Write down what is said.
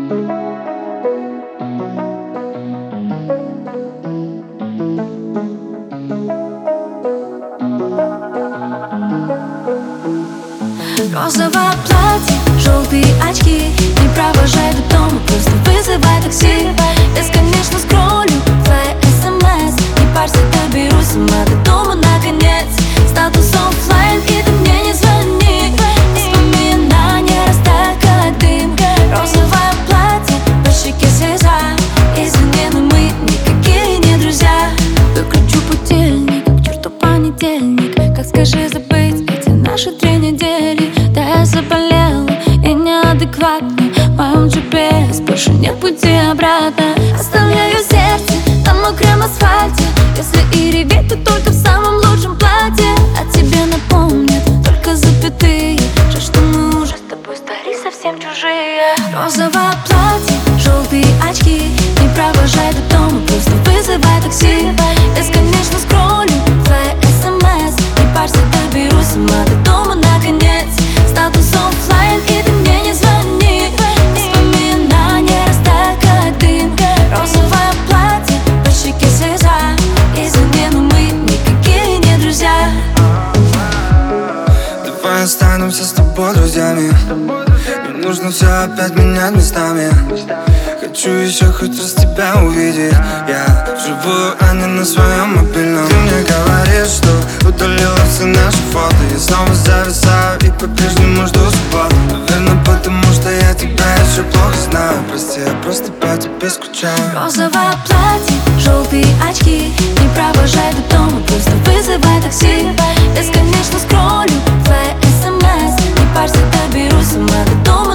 Розовое платье, желтые очки, не провожай до дома, просто вызывай такси. Бесконечно скроллю твои смс, не парься, доберусь сама до дома наконец. Статус оффлайн, и ты мне не звони. Воспоминания растают, как дым. Розовое платье, по щеке слеза. Извини, но мы никакие не друзья. Выключу будильник, к черту понедельник. Как скажи забыть эти наши 3 недели? Да я заболела и неадекватна. В моем GPS больше нет пути обратно. Оставляю сердце на мокром асфальте. Если и реветь, то только в самом лучшем платье. А тебе напомнят только запятые. Жаль, что мы уже с тобой стали совсем чужие. Розовое платье, желтые очки, не провожай до дома, просто вызывай такси. Бесконечно скроллю твои смс, не парься, доберусь сама до дома наконец. Статус оффлайн, и ты мне не звони. Воспоминания растают, как дым. Розовое платье, по щеке слеза. Извини, но мы никакие не друзья. Давай останемся с тобой друзьями. Не нужно все опять менять местами. Хочу еще хоть раз тебя увидеть. Я вживую, а не на своем мобильном. Ты мне говоришь, что удалила все наши фото. Я снова зависаю и по-прежнему жду субботу. Наверное, потому что я тебя еще плохо знаю. Прости, я просто по тебе скучаю. Розовое платье, желтые очки, не провожай до дома, просто вызывай такси. Бесконечно скроллю твои смс, не парься, доберусь сама до дома